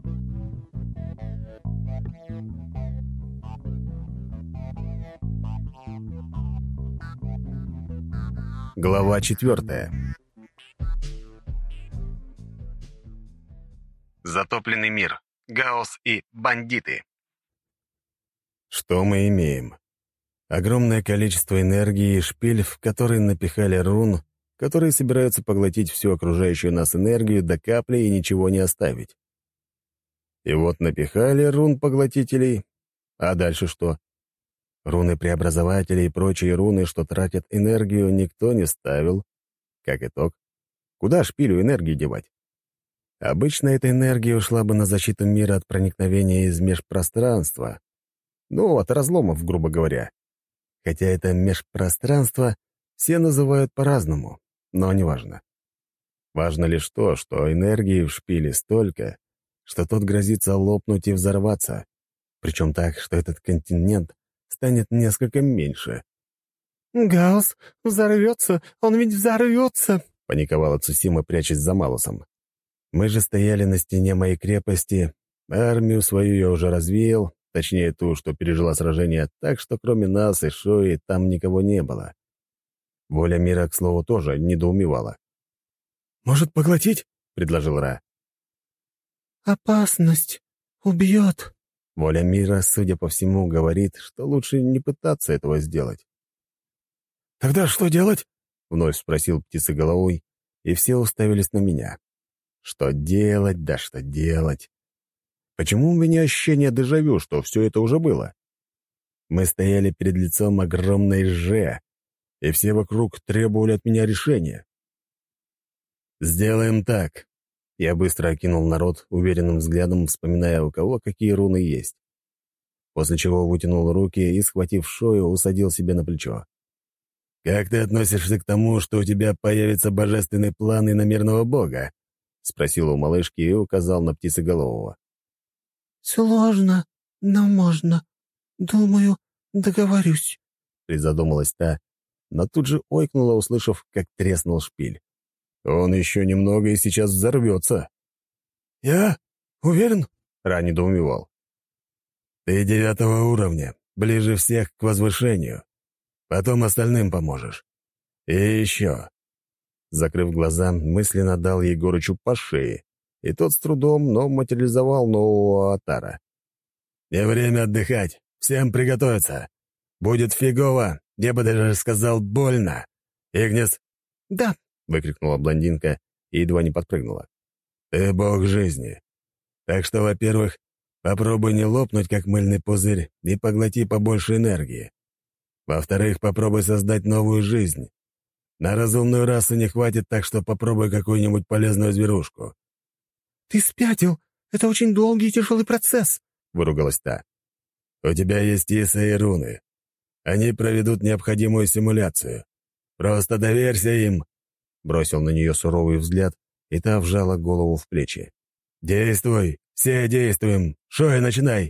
Глава 4. Затопленный мир. Гаусс и бандиты. Что мы имеем? Огромное количество энергии и шпиль, в который напихали рун, которые собираются поглотить всю окружающую нас энергию до капли и ничего не оставить. И вот напихали рун-поглотителей, а дальше что? Руны-преобразователи и прочие руны, что тратят энергию, никто не ставил. Как итог, куда шпилю энергии девать? Обычно эта энергия ушла бы на защиту мира от проникновения из межпространства. Ну, от разломов, грубо говоря. Хотя это межпространство все называют по-разному, но неважно. Важно лишь то, что энергии в шпиле столько, что тот грозится лопнуть и взорваться. Причем так, что этот континент станет несколько меньше. «Гаусс взорвется! Он ведь взорвется!» — паниковала Цусима, прячась за Малусом. Мы же стояли на стене моей крепости, армию свою я уже развеял, точнее ту, что пережила сражение, так что кроме нас и Шои там никого не было. Воля мира, к слову, тоже недоумевала. «Может, поглотить?» — предложил Ра. «Опасность! Убьет!» Воля мира, судя по всему, говорит, что лучше не пытаться этого сделать. «Тогда что делать?» — вновь спросил птицеголовой, и все уставились на меня. «Что делать, да что делать? Почему у меня ощущение дежавю, что все это уже было?» Мы стояли перед лицом огромной Ж, и все вокруг требовали от меня решения. «Сделаем так». Я быстро окинул народ уверенным взглядом, вспоминая, у кого какие руны есть. После чего вытянул руки и, схватив Шою, усадил себе на плечо. «Как ты относишься к тому, что у тебя появится божественный план иномерного бога?» — спросил у малышки и указал на птицеголового. «Сложно, но можно. Думаю, договорюсь», — призадумалась та, но тут же ойкнула, услышав, как треснул шпиль. «Он еще немного и сейчас взорвется». «Я? Уверен?» — Ра недоумевал. «Ты 9-го уровня, ближе всех к возвышению. Потом остальным поможешь. И еще». Закрыв глаза, мысленно дал Егорычу по шее, и тот с трудом, но материализовал нового аватара. «Не время отдыхать. Всем приготовиться. Будет фигово, я бы даже сказал больно. Игнис?» «Да», — выкрикнула блондинка и едва не подпрыгнула. «Ты бог жизни. Так что, во-первых, попробуй не лопнуть, как мыльный пузырь, и поглоти побольше энергии. Во-вторых, попробуй создать новую жизнь. На разумную расу не хватит, так что попробуй какую-нибудь полезную зверушку». «Ты спятил. Это очень долгий и тяжелый процесс», — выругалась та. «У тебя есть Иса и руны. Они проведут необходимую симуляцию. Просто доверься им», — бросил на нее суровый взгляд, и та вжала голову в плечи. «Действуй! Все действуем! Шоя, начинай!»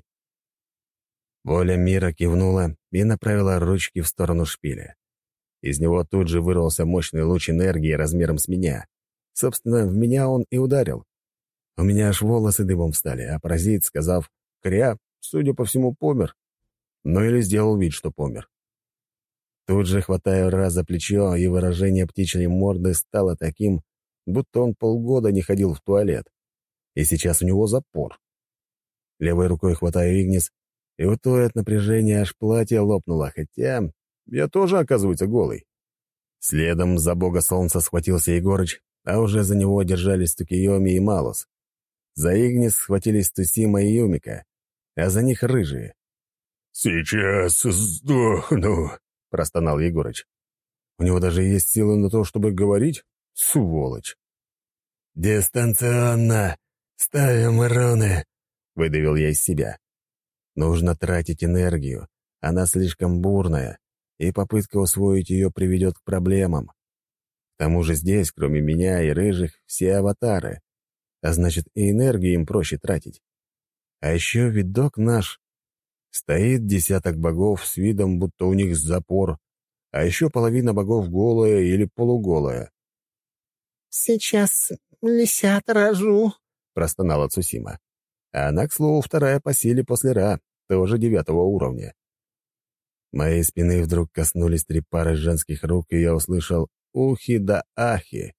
Воля мира кивнула и направила ручки в сторону шпиля. Из него тут же вырвался мощный луч энергии размером с меня. Собственно, в меня он и ударил. У меня аж волосы дыбом встали, а паразит, сказав «кря», судя по всему, помер. Ну или сделал вид, что помер. Тут же хватаю Ра за плечо, и выражение птичьей морды стало таким, будто он полгода не ходил в туалет. И сейчас у него запор. Левой рукой хватаю Игнис, и у той от напряжения аж платье лопнуло, хотя я тоже, оказывается, голый. Следом за бога солнца схватился Егорыч, а уже за него держались Тукиоми и Малус. За Игнис схватились Цусима и Юмика, а за них рыжие. «Сейчас сдохну», — простонал Егорыч. У него даже есть силы на то, чтобы говорить? Сволочь. «Дистанционно! Ставим руны!» — выдавил я из себя. Нужно тратить энергию. Она слишком бурная, и попытка усвоить ее приведет к проблемам. К тому же здесь, кроме меня и рыжих, все аватары. А значит, и энергию им проще тратить. А еще видок наш. Стоит десяток богов с видом, будто у них запор, а еще половина богов голая или полуголая. «Сейчас лисят рожу», — простонала Цусима. А она, к слову, вторая по силе после Ра, тоже 9-го уровня. Моей спины вдруг коснулись 3 пары женских рук, и я услышал ухи да ахи.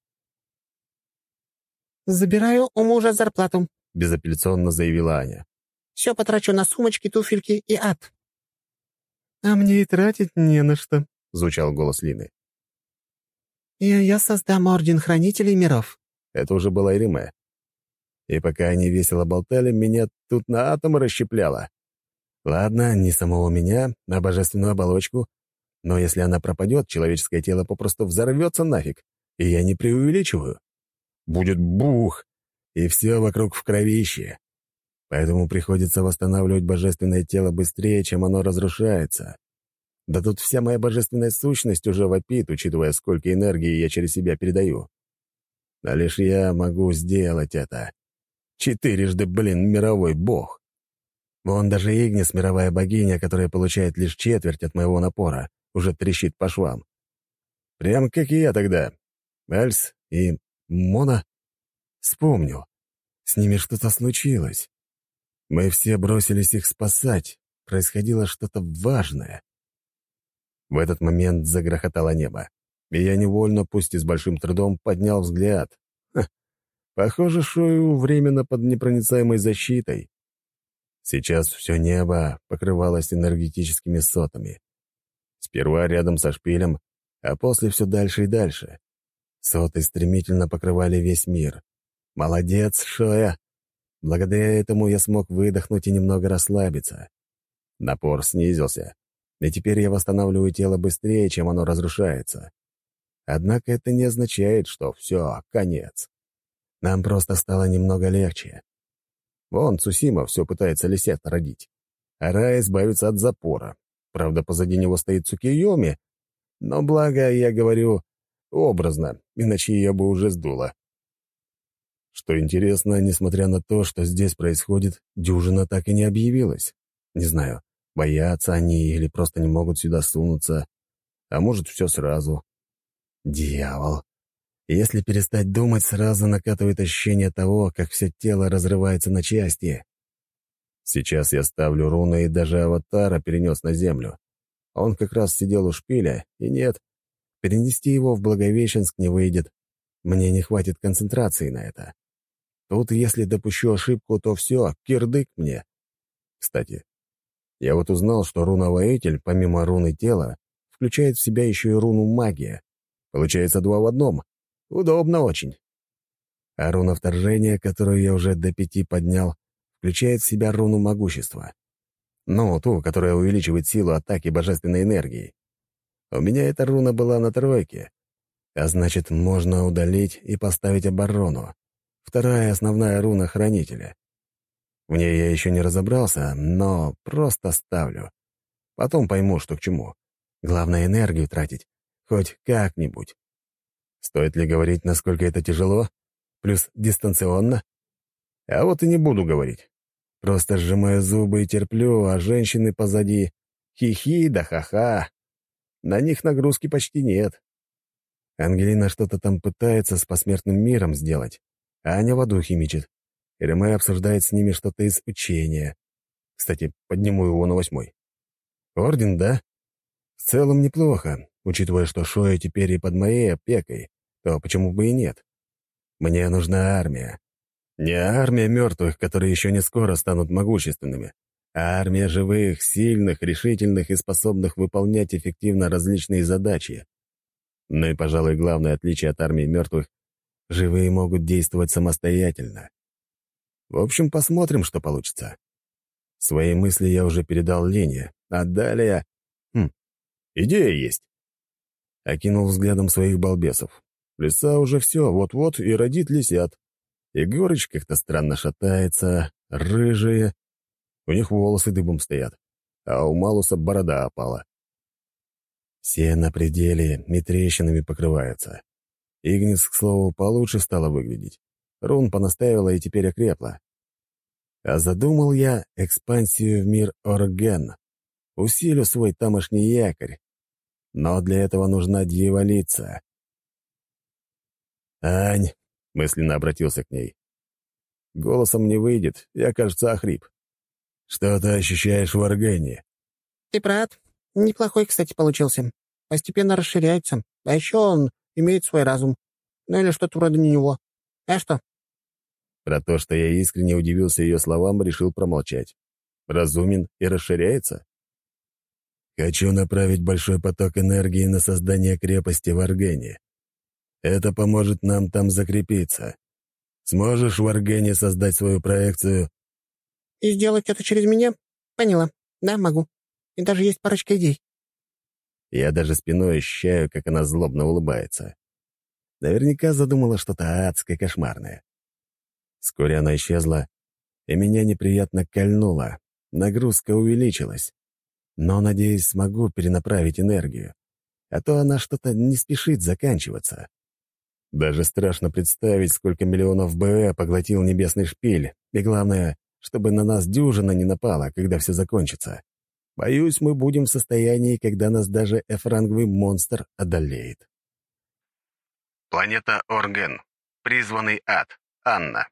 «Забираю у мужа зарплату», — безапелляционно заявила Аня. «все потрачу на сумочки, туфельки и ад». «А мне и тратить не на что», — звучал голос Лины. «И я создам Орден Хранителей Миров». Это уже была Ириме. И пока они весело болтали, меня тут на атомы расщепляло. Ладно, не самого меня, а божественную оболочку. Но если она пропадет, человеческое тело попросту взорвется нафиг. И я не преувеличиваю. Будет бух, и все вокруг в кровище. Поэтому приходится восстанавливать божественное тело быстрее, чем оно разрушается. Да тут вся моя божественная сущность уже вопит, учитывая, сколько энергии я через себя передаю. А лишь я могу сделать это. 4-жды, мировой бог. Вон даже Игнис, мировая богиня, которая получает лишь четверть от моего напора, уже трещит по швам. Прям как и я тогда. Альс и Мона. Вспомнил. С ними что-то случилось. Мы все бросились их спасать. Происходило что-то важное. В этот момент загрохотало небо, и я невольно, пусть и с большим трудом, поднял взгляд. Похоже, Шою временно под непроницаемой защитой. Сейчас все небо покрывалось энергетическими сотами. Сперва рядом со шпилем, а после все дальше и дальше. Соты стремительно покрывали весь мир. Молодец, Шоя! Благодаря этому я смог выдохнуть и немного расслабиться. Напор снизился, и теперь я восстанавливаю тело быстрее, чем оно разрушается. Однако это не означает, что все, конец. Нам просто стало немного легче. Вон Цусима все пытается лисят родить. Ара избавится от запора. Правда, позади него стоит Цукиёми, но благо, я говорю, образно, иначе ее бы уже сдуло. Что интересно, несмотря на то, что здесь происходит, дюжина так и не объявилась. Не знаю, боятся они или просто не могут сюда сунуться, а может, все сразу. Дьявол. Если перестать думать, сразу накатывает ощущение того, как все тело разрывается на части. Сейчас я ставлю руны и даже аватара перенес на землю. Он как раз сидел у шпиля, и нет, перенести его в Благовещенск не выйдет. Мне не хватит концентрации на это. Тут, если допущу ошибку, то все, кирдык мне. Кстати, я вот узнал, что руна-воитель, помимо руны тела, включает в себя еще и руну магия. Получается 2 в 1. Удобно очень. А руна вторжения, которую я уже до 5 поднял, включает в себя руну могущества. Ну, ту, которая увеличивает силу атаки божественной энергии. У меня эта руна была на 3, а значит, можно удалить и поставить оборону. 2 основная руна Хранителя. В ней я еще не разобрался, но просто ставлю. Потом пойму, что к чему. Главное, энергию тратить. Хоть как-нибудь. Стоит ли говорить, насколько это тяжело? Плюс дистанционно? А вот и не буду говорить. Просто сжимаю зубы и терплю, а женщины позади хихи да ха-ха. На них нагрузки почти нет. Ангелина что-то там пытается с посмертным миром сделать, а Аня воду химичит. Иреме обсуждает с ними что-то из учения. Кстати, подниму его на 8. Орден, да? В целом неплохо, учитывая, что Шоя теперь и под моей опекой, то почему бы и нет? Мне нужна армия. Не армия мертвых, которые еще не скоро станут могущественными, а армия живых, сильных, решительных и способных выполнять эффективно различные задачи. Ну и, пожалуй, главное отличие от армии мертвых — живые могут действовать самостоятельно. В общем, посмотрим, что получится. Свои мысли я уже передал Лене, а далее... идея есть. Окинул взглядом своих балбесов. Лиса уже все, вот-вот и родит лисят. Егорыч как-то странно шатается, рыжие. У них волосы дыбом стоят, а у Малуса борода опала. Все на пределе и трещинами покрываются. Игнис, к слову, получше стала выглядеть. Рун понаставила и теперь окрепла. А задумал я экспансию в мир Орген. Усилю свой тамошний якорь. Но для этого нужна дьяволица. «Ань», — мысленно обратился к ней, Голосом не выйдет, я, кажется, охрип. «Что ты ощущаешь в органе?» Ты прав. Неплохой, кстати, получился. Постепенно расширяется. А еще он имеет свой разум. Ну или что-то вроде него. А что? Про то, что я искренне удивился ее словам, решил промолчать. Разумен и расширяется? Хочу направить большой поток энергии на создание крепости в Аргене. Это поможет нам там закрепиться. Сможешь в Аргене создать свою проекцию? И сделать это через меня? Поняла. Да, могу. И даже есть парочка идей. Я даже спиной ощущаю, как она злобно улыбается. Наверняка задумала что-то адское, кошмарное. Вскоре она исчезла, и меня неприятно кольнуло. Нагрузка увеличилась. Но, надеюсь, смогу перенаправить энергию. А то она что-то не спешит заканчиваться. Даже страшно представить, сколько миллионов БЭ поглотил небесный шпиль. И главное, чтобы на нас дюжина не напала, когда все закончится. Боюсь, мы будем в состоянии, когда нас даже F-ранговый монстр одолеет. Планета Орген. Призванный ад. Анна.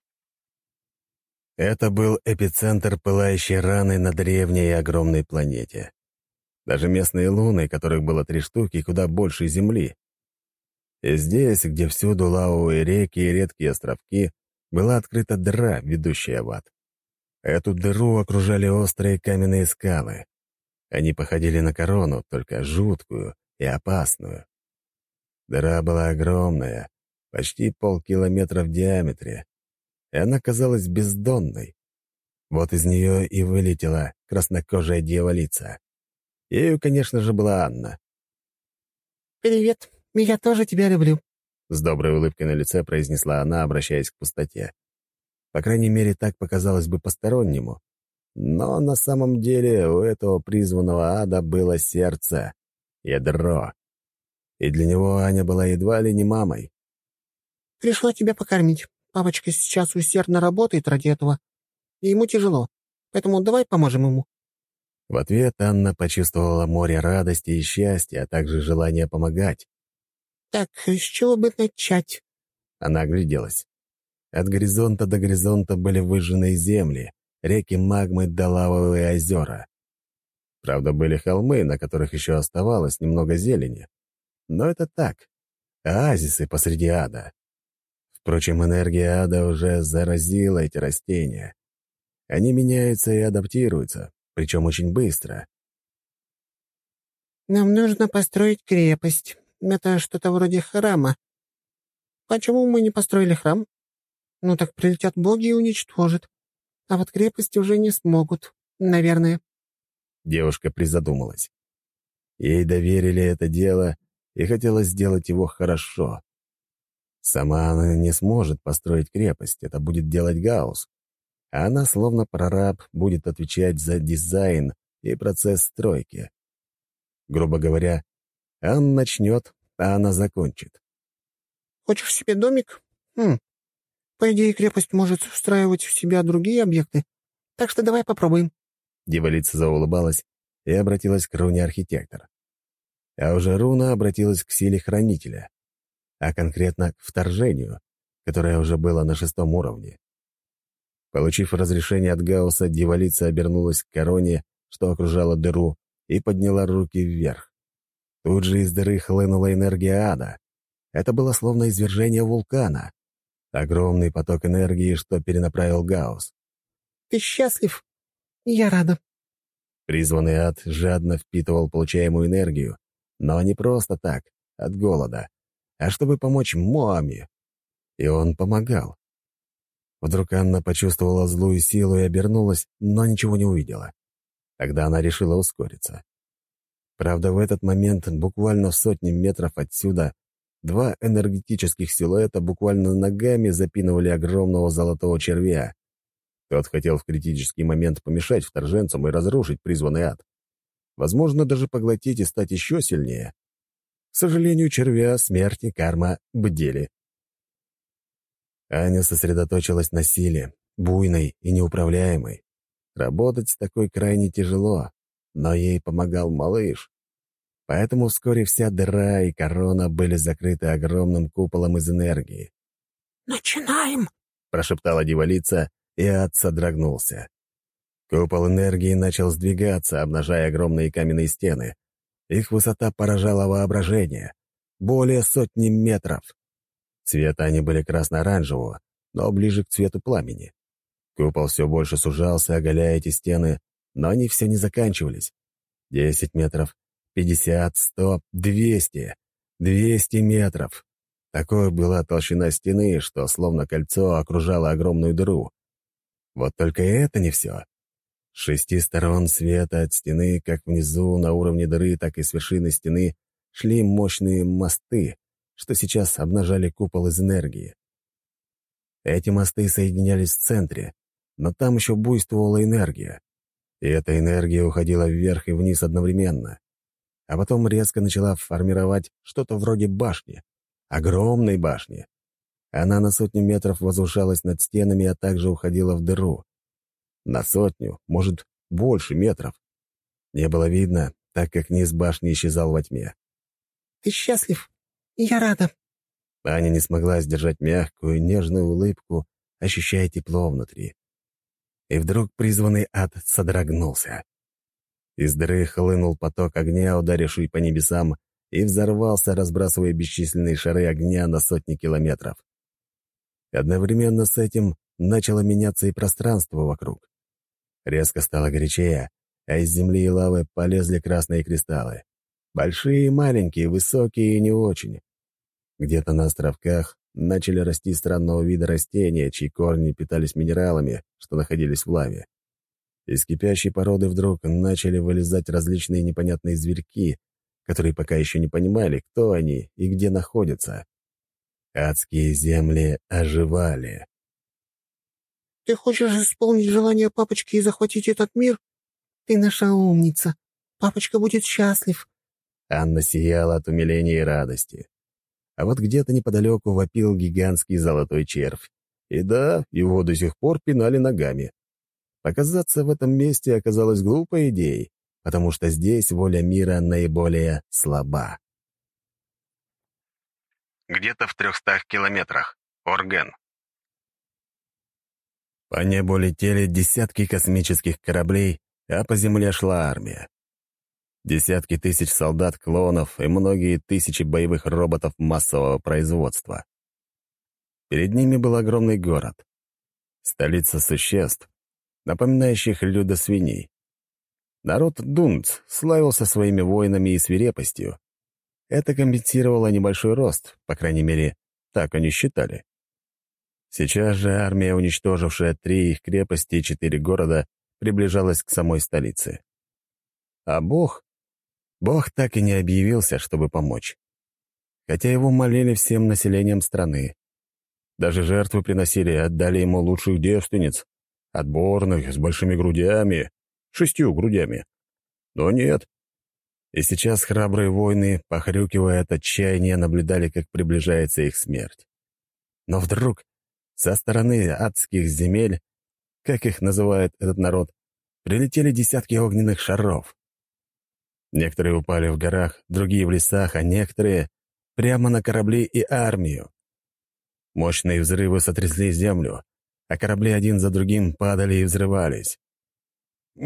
Это был эпицентр пылающей раны на древней и огромной планете. Даже местные луны, которых было 3 штуки, куда больше Земли. И здесь, где всюду лавовые реки и редкие островки, была открыта дыра, ведущая в ад. Эту дыру окружали острые каменные скалы. Они походили на корону, только жуткую и опасную. Дыра была огромная, почти полкилометра в диаметре, и она казалась бездонной. Вот из нее и вылетела краснокожая дьяволица. Ею, конечно же, была Анна. «Привет. Я тоже тебя люблю». С доброй улыбкой на лице произнесла она, обращаясь к пустоте. По крайней мере, так показалось бы постороннему. Но на самом деле у этого призванного ада было сердце, ядро. И для него Аня была едва ли не мамой. «Пришла тебя покормить. Папочка сейчас усердно работает ради этого. И ему тяжело. Поэтому давай поможем ему». В ответ Анна почувствовала море радости и счастья, а также желание помогать. «Так, с чего бы начать?» Она огляделась. От горизонта до горизонта были выжженные земли, реки магмы да лавовые озера. Правда, были холмы, на которых еще оставалось немного зелени. Но это так, оазисы посреди ада. Впрочем, энергия ада уже заразила эти растения. Они меняются и адаптируются, причем очень быстро. «Нам нужно построить крепость. Это что-то вроде храма. Почему мы не построили храм? Ну так прилетят боги и уничтожат. А вот крепость уже не смогут, наверное». Девушка призадумалась. Ей доверили это дело, и хотелось сделать его хорошо. Сама она не сможет построить крепость, это будет делать Гаусс. А она, словно прораб, будет отвечать за дизайн и процесс стройки. Грубо говоря, он начнет, а она закончит. «Хочешь себе домик? По идее, крепость может встраивать в себя другие объекты. Так что давай попробуем». Дьяволица заулыбалась и обратилась к руне архитектор. А уже руна обратилась к силе хранителя, а конкретно к вторжению, которое уже было на 6-м уровне. Получив разрешение от Гаусса, дьяволица обернулась к короне, что окружала дыру, и подняла руки вверх. Тут же из дыры хлынула энергия ада. Это было словно извержение вулкана. Огромный поток энергии, что перенаправил Гаусс. «Ты счастлив? Я рада». Призванный ад жадно впитывал получаемую энергию, но не просто так, от голода, а чтобы помочь Моаме. И он помогал. Вдруг Анна почувствовала злую силу и обернулась, но ничего не увидела. Тогда она решила ускориться. Правда, в этот момент, буквально в 100 метров отсюда, 2 энергетических силуэта буквально ногами запинывали огромного золотого червя. Тот хотел в критический момент помешать вторженцам и разрушить призванный ад. Возможно, даже поглотить и стать еще сильнее. К сожалению, червя, смерть и карма бдели. Аня сосредоточилась на силе, буйной и неуправляемой. Работать с такой крайне тяжело, но ей помогал малыш. Поэтому вскоре вся дыра и корона были закрыты огромным куполом из энергии. «Начинаем!» прошептала Дьяволица, и ад содрогнулся. Купол энергии начал сдвигаться, обнажая огромные каменные стены. Их высота поражала воображение. Более 100 метров. Цвета они были красно-оранжевого, но ближе к цвету пламени. Купол все больше сужался, оголяя эти стены, но они все не заканчивались. 10 метров, 50, 100, 200. 200 метров. Такой была толщина стены, что словно кольцо окружало огромную дыру. Вот только это не все. С 6 сторон света от стены, как внизу, на уровне дыры, так и с вершины стены, шли мощные мосты, что сейчас обнажали купол из энергии. Эти мосты соединялись в центре, но там еще буйствовала энергия. И эта энергия уходила вверх и вниз одновременно. А потом резко начала формировать что-то вроде башни. Огромной башни. Она на 100 метров возвышалась над стенами, а также уходила в дыру. На 100, может, больше метров. Не было видно, так как низ башни исчезал во тьме. «Ты счастлив? Я рада». Аня не смогла сдержать мягкую, нежную улыбку, ощущая тепло внутри. И вдруг призванный ад содрогнулся. Из дыры хлынул поток огня, ударивший по небесам, и взорвался, разбрасывая бесчисленные шары огня на сотни километров. Одновременно с этим начало меняться и пространство вокруг. Резко стало горячее, а из земли и лавы полезли красные кристаллы. Большие и маленькие, высокие и не очень. Где-то на островках начали расти странного вида растения, чьи корни питались минералами, что находились в лаве. Из кипящей породы вдруг начали вылезать различные непонятные зверьки, которые пока еще не понимали, кто они и где находятся. Адские земли оживали. «Ты хочешь исполнить желание папочки и захватить этот мир? Ты наша умница. Папочка будет счастлив». Анна сияла от умиления и радости. А вот где-то неподалеку вопил гигантский золотой червь. И да, его до сих пор пинали ногами. Показаться в этом месте оказалось глупой идеей, потому что здесь воля мира наиболее слаба. Где-то в 300 километрах. Орген. По небу летели десятки космических кораблей, а по земле шла армия. Десятки тысяч солдат-клонов и многие тысячи боевых роботов массового производства. Перед ними был огромный город. Столица существ, напоминающих людосвиней. Народ Дунц славился своими воинами и свирепостью. Это компенсировало небольшой рост, по крайней мере, так они считали. Сейчас же армия, уничтожившая 3 их крепости и 4 города, приближалась к самой столице. А Бог так и не объявился, чтобы помочь. Хотя его молили всем населением страны. Даже жертвы приносили, отдали ему лучших девственниц, отборных, с большими грудями, 6 грудями. Но нет. И сейчас храбрые воины, похрюкивая от отчаяния, наблюдали, как приближается их смерть. Но вдруг со стороны адских земель, как их называет этот народ, прилетели десятки огненных шаров. Некоторые упали в горах, другие в лесах, а некоторые прямо на корабли и армию. Мощные взрывы сотрясли землю, а корабли один за другим падали и взрывались. «В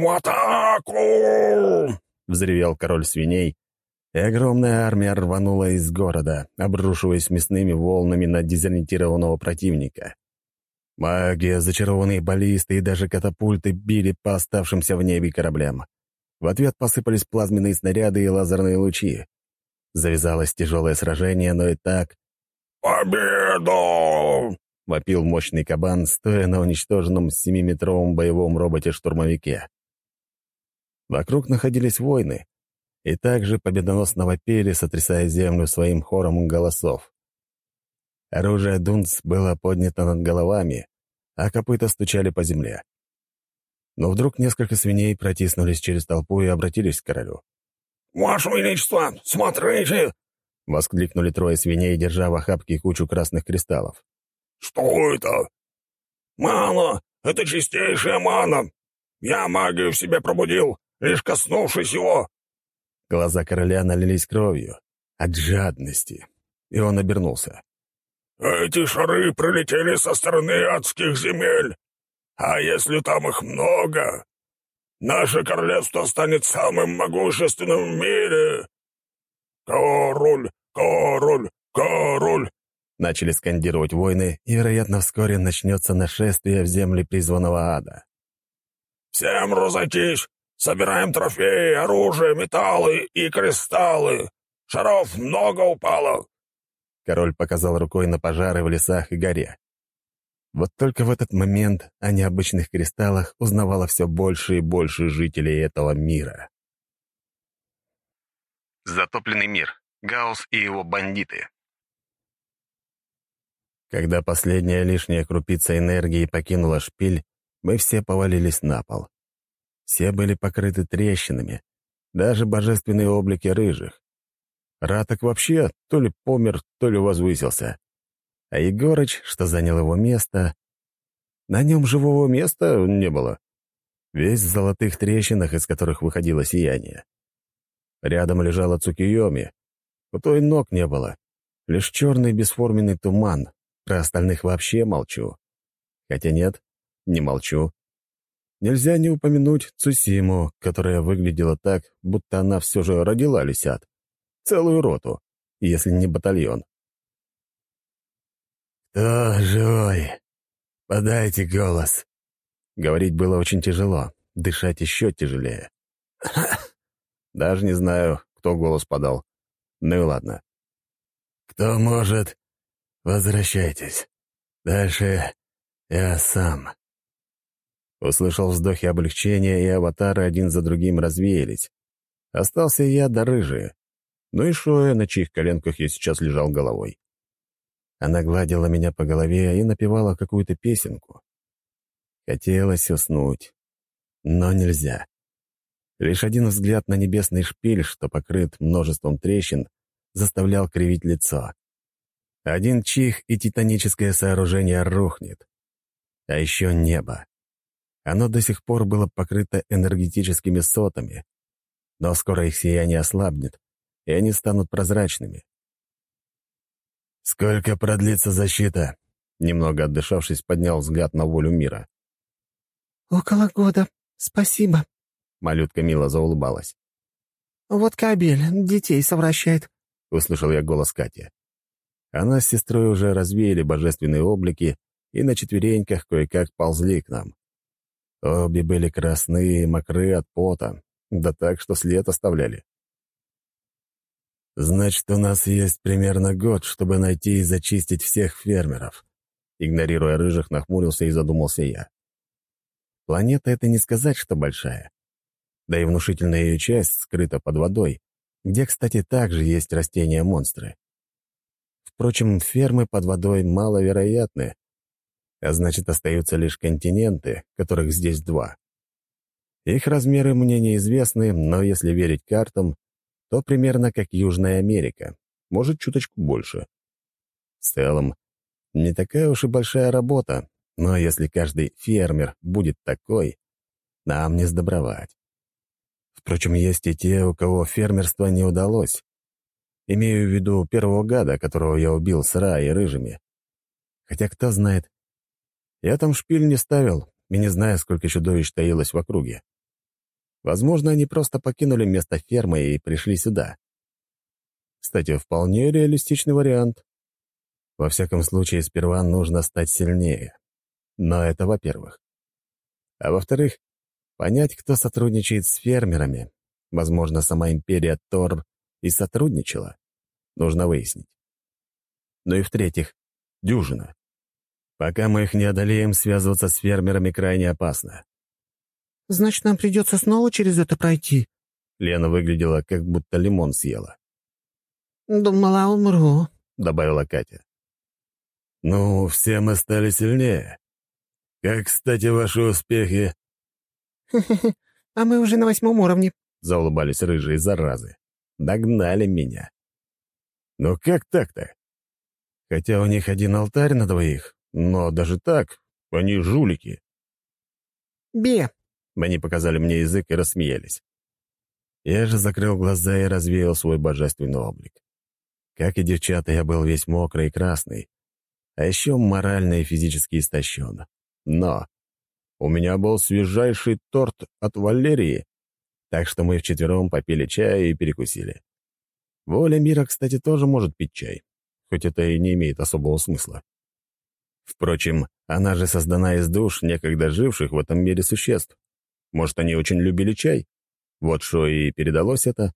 атаку!» — взревел король свиней, и огромная армия рванула из города, обрушиваясь мясными волнами на дезориентированного противника. Магия, зачарованные баллисты и даже катапульты били по оставшимся в небе кораблям. В ответ посыпались плазменные снаряды и лазерные лучи. Завязалось тяжелое сражение, но и так... «Победу!» — вопил мощный кабан, стоя на уничтоженном 7-метровом боевом роботе-штурмовике. Вокруг находились воины, и также победоносно вопили, сотрясая землю своим хором голосов. Оружие Дунц было поднято над головами, а копыта стучали по земле. Но вдруг несколько свиней протиснулись через толпу и обратились к королю. «Ваше Величество, смотрите!» — воскликнули 3 свиней, держа в охапке кучу красных кристаллов. «Что это?» «Мана! Это чистейшая мана! Я магию в себе пробудил, лишь коснувшись его!» Глаза короля налились кровью от жадности, и он обернулся. Эти шары прилетели со стороны адских земель. А если там их много, наше королевство станет самым могущественным в мире. Король, король, король!» Начали скандировать воины, и, вероятно, вскоре начнется нашествие в земли призванного ада. «Всем разойтись! Собираем трофеи, оружие, металлы и кристаллы! Шаров много упало!» Король показал рукой на пожары в лесах и горе. Вот только в этот момент о необычных кристаллах узнавало все больше и больше жителей этого мира. Затопленный мир. Гаус и его бандиты. Когда последняя лишняя крупица энергии покинула шпиль, мы все повалились на пол. Все были покрыты трещинами, даже божественные облики рыжих. Раток вообще то ли помер, то ли возвысился. А Егорыч, что занял его место... На нем живого места не было. Весь в золотых трещинах, из которых выходило сияние. Рядом лежала Цукиоми. У той ног не было. Лишь черный бесформенный туман. Про остальных вообще молчу. Хотя нет, не молчу. Нельзя не упомянуть Цусиму, которая выглядела так, будто она все же родила лисят. Целую роту, если не батальон. «Кто живой? Подайте голос!» Говорить было очень тяжело, дышать еще тяжелее. Даже не знаю, кто голос подал. Ну и ладно. «Кто может, возвращайтесь. Дальше я сам». Услышал вздохи облегчения, и аватары один за другим развеялись. Остался я да рыжие. Ну и Шоя, на чьих коленках я сейчас лежал головой. Она гладила меня по голове и напевала какую-то песенку. Хотелось уснуть, но нельзя. Лишь один взгляд на небесный шпиль, что покрыт множеством трещин, заставлял кривить лицо. Один чих, и титаническое сооружение рухнет. А еще небо. Оно до сих пор было покрыто энергетическими сотами, но скоро их сияние ослабнет, и они станут прозрачными. «Сколько продлится защита?» Немного отдышавшись, поднял взгляд на волю мира. «Около года. Спасибо». Малютка мило заулыбалась. «Вот кабель, детей совращает», — услышал я голос Кати. Она с сестрой уже развеяли божественные облики и на четвереньках кое-как ползли к нам. Обе были красные и мокры от пота, да так, что след оставляли. «Значит, у нас есть примерно год, чтобы найти и зачистить всех фермеров». Игнорируя рыжих, нахмурился и задумался я. Планета — это не сказать, что большая. Да и внушительная ее часть скрыта под водой, где, кстати, также есть растения-монстры. Впрочем, фермы под водой маловероятны, а значит, остаются лишь континенты, которых здесь 2. Их размеры мне неизвестны, но если верить картам, то примерно как Южная Америка, может, чуточку больше. В целом, не такая уж и большая работа, но если каждый фермер будет такой, нам не сдобровать. Впрочем, есть и те, у кого фермерство не удалось. Имею в виду первого гада, которого я убил с Ра и рыжими. Хотя кто знает. Я там шпиль не ставил и не знаю, сколько чудовищ таилось в округе. Возможно, они просто покинули место фермы и пришли сюда. Кстати, вполне реалистичный вариант. Во всяком случае, сперва нужно стать сильнее. Но это во-первых. А во-вторых, понять, кто сотрудничает с фермерами. Возможно, сама империя Тор и сотрудничала. Нужно выяснить. Ну и в-третьих, дюжина. Пока мы их не одолеем, связываться с фермерами крайне опасно. «Значит, нам придется снова через это пройти?» Лена выглядела, как будто лимон съела. «Думала, умру», — добавила Катя. «Ну, все мы стали сильнее. Как, кстати, ваши успехи?» А мы уже на 8 уровне», — заулыбались рыжие заразы. Догнали меня. «Ну как так-то? Хотя у них один алтарь на 2, но даже так, они жулики». «Бе!» Они показали мне язык и рассмеялись. Я же закрыл глаза и развеял свой божественный облик. Как и девчата, я был весь мокрый и красный, а еще морально и физически истощен. Но у меня был свежайший торт от Валерии, так что мы вчетвером попили чая и перекусили. Воля мира, кстати, тоже может пить чай, хоть это и не имеет особого смысла. Впрочем, она же создана из душ некогда живших в этом мире существ. Может, они очень любили чай? Вот что и передалось это.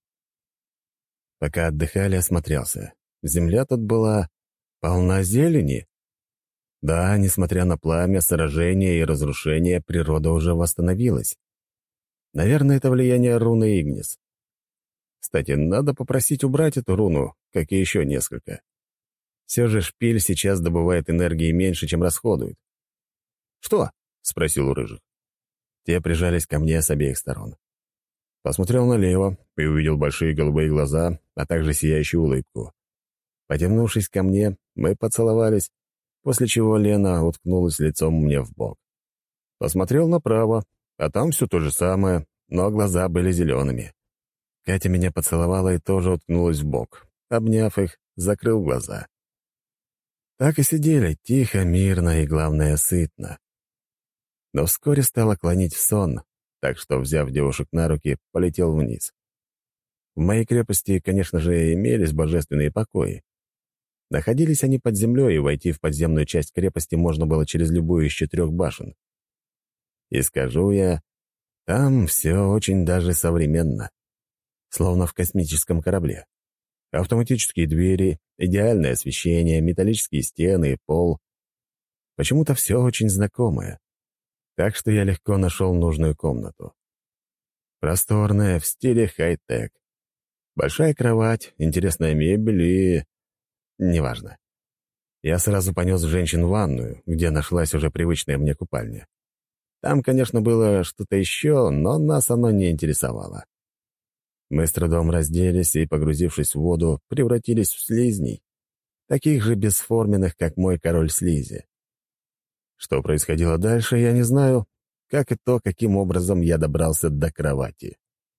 Пока отдыхали, осмотрелся. Земля тут была полна зелени. Да, несмотря на пламя, сражения и разрушения, природа уже восстановилась. Наверное, это влияние руны Игнис. Кстати, надо попросить убрать эту руну, как и еще несколько. Все же шпиль сейчас добывает энергии меньше, чем расходует. «Что?» — спросил у рыжих. Те прижались ко мне с обеих сторон. Посмотрел налево и увидел большие голубые глаза, а также сияющую улыбку. Потянувшись ко мне, мы поцеловались, после чего Лена уткнулась лицом мне в бок. Посмотрел направо, а там все то же самое, но глаза были зелеными. Катя меня поцеловала и тоже уткнулась в бок. Обняв их, закрыл глаза. Так и сидели, тихо, мирно и, главное, сытно. Но вскоре стало клонить в сон, так что, взяв девушек на руки, полетел вниз. В моей крепости, конечно же, имелись божественные покои. Находились они под землей, и войти в подземную часть крепости можно было через любую из 4 башен. И скажу я, там все очень даже современно. Словно в космическом корабле. Автоматические двери, идеальное освещение, металлические стены и пол. Почему-то все очень знакомое. Так что я легко нашел нужную комнату. Просторная, в стиле хай-тек. Большая кровать, интересная мебель и... Неважно. Я сразу понес женщин в ванную, где нашлась уже привычная мне купальня. Там, конечно, было что-то еще, но нас оно не интересовало. Мы с трудом разделись и, погрузившись в воду, превратились в слизней, таких же бесформенных, как мой король слизи. Что происходило дальше, я не знаю, как и то, каким образом я добрался до кровати.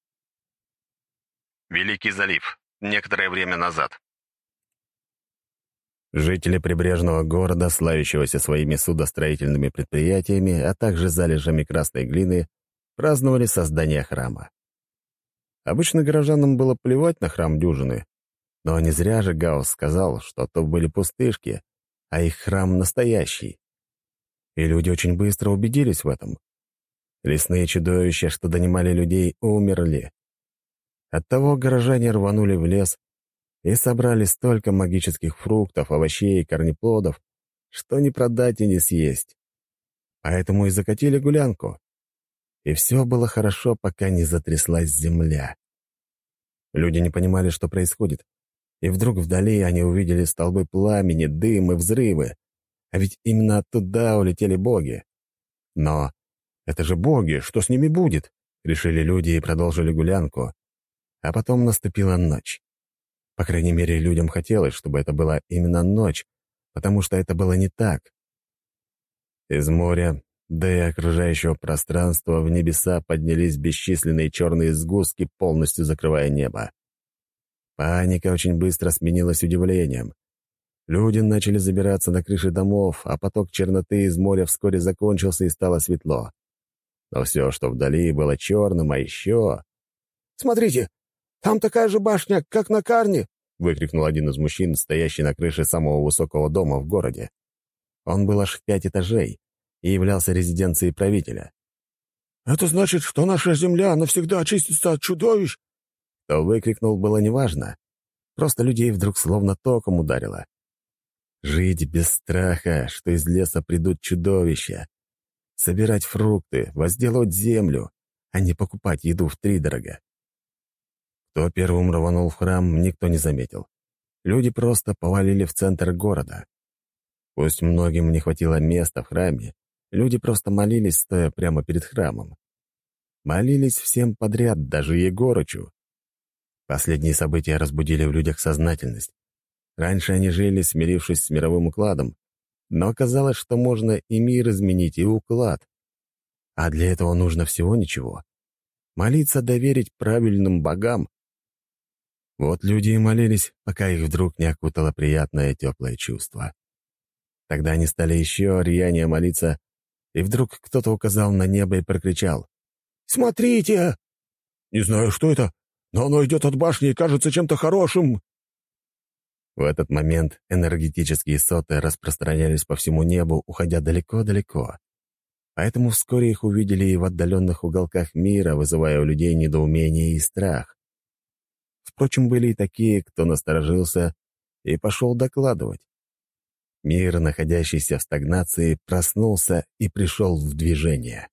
Великий залив. Некоторое время назад. Жители прибрежного города, славящегося своими судостроительными предприятиями, а также залежами красной глины, праздновали создание храма. Обычно горожанам было плевать на храм дюжины, но не зря же Гаусс сказал, что то были пустышки, а их храм настоящий. И люди очень быстро убедились в этом. Лесные чудовища, что донимали людей, умерли. Оттого горожане рванули в лес и собрали столько магических фруктов, овощей и корнеплодов, что не продать и не съесть. Поэтому и закатили гулянку. И все было хорошо, пока не затряслась земля. Люди не понимали, что происходит. И вдруг вдали они увидели столбы пламени, дым и взрывы. А ведь именно оттуда улетели боги. Но это же боги, что с ними будет? Решили люди и продолжили гулянку. А потом наступила ночь. По крайней мере, людям хотелось, чтобы это была именно ночь, потому что это было не так. Из моря, да и окружающего пространства в небеса поднялись бесчисленные черные сгустки, полностью закрывая небо. Паника очень быстро сменилась удивлением. Люди начали забираться на крыши домов, а поток черноты из моря вскоре закончился и стало светло. Но все, что вдали, было черным, а еще... «Смотрите, там такая же башня, как на Карне!» — выкрикнул один из мужчин, стоящий на крыше самого высокого дома в городе. Он был аж в 5 этажей и являлся резиденцией правителя. «Это значит, что наша земля навсегда очистится от чудовищ?» Кто выкрикнул, было неважно. Просто людей вдруг словно током ударило. Жить без страха, что из леса придут чудовища. Собирать фрукты, возделывать землю, а не покупать еду втридорога. Кто первым рванул в храм, никто не заметил. Люди просто повалили в центр города. Пусть многим не хватило места в храме, люди просто молились, стоя прямо перед храмом. Молились всем подряд, даже Егорычу. Последние события разбудили в людях сознательность. Раньше они жили, смирившись с мировым укладом, но оказалось, что можно и мир изменить, и уклад. А для этого нужно всего ничего. Молиться, доверить правильным богам. Вот люди и молились, пока их вдруг не окутало приятное теплое чувство. Тогда они стали еще рьянее молиться, и вдруг кто-то указал на небо и прокричал: «Смотрите!» «Не знаю, что это, но оно идет от башни и кажется чем-то хорошим». В этот момент энергетические соты распространялись по всему небу, уходя далеко-далеко. Поэтому вскоре их увидели и в отдаленных уголках мира, вызывая у людей недоумение и страх. Впрочем, были и такие, кто насторожился и пошел докладывать. Мир, находящийся в стагнации, проснулся и пришел в движение.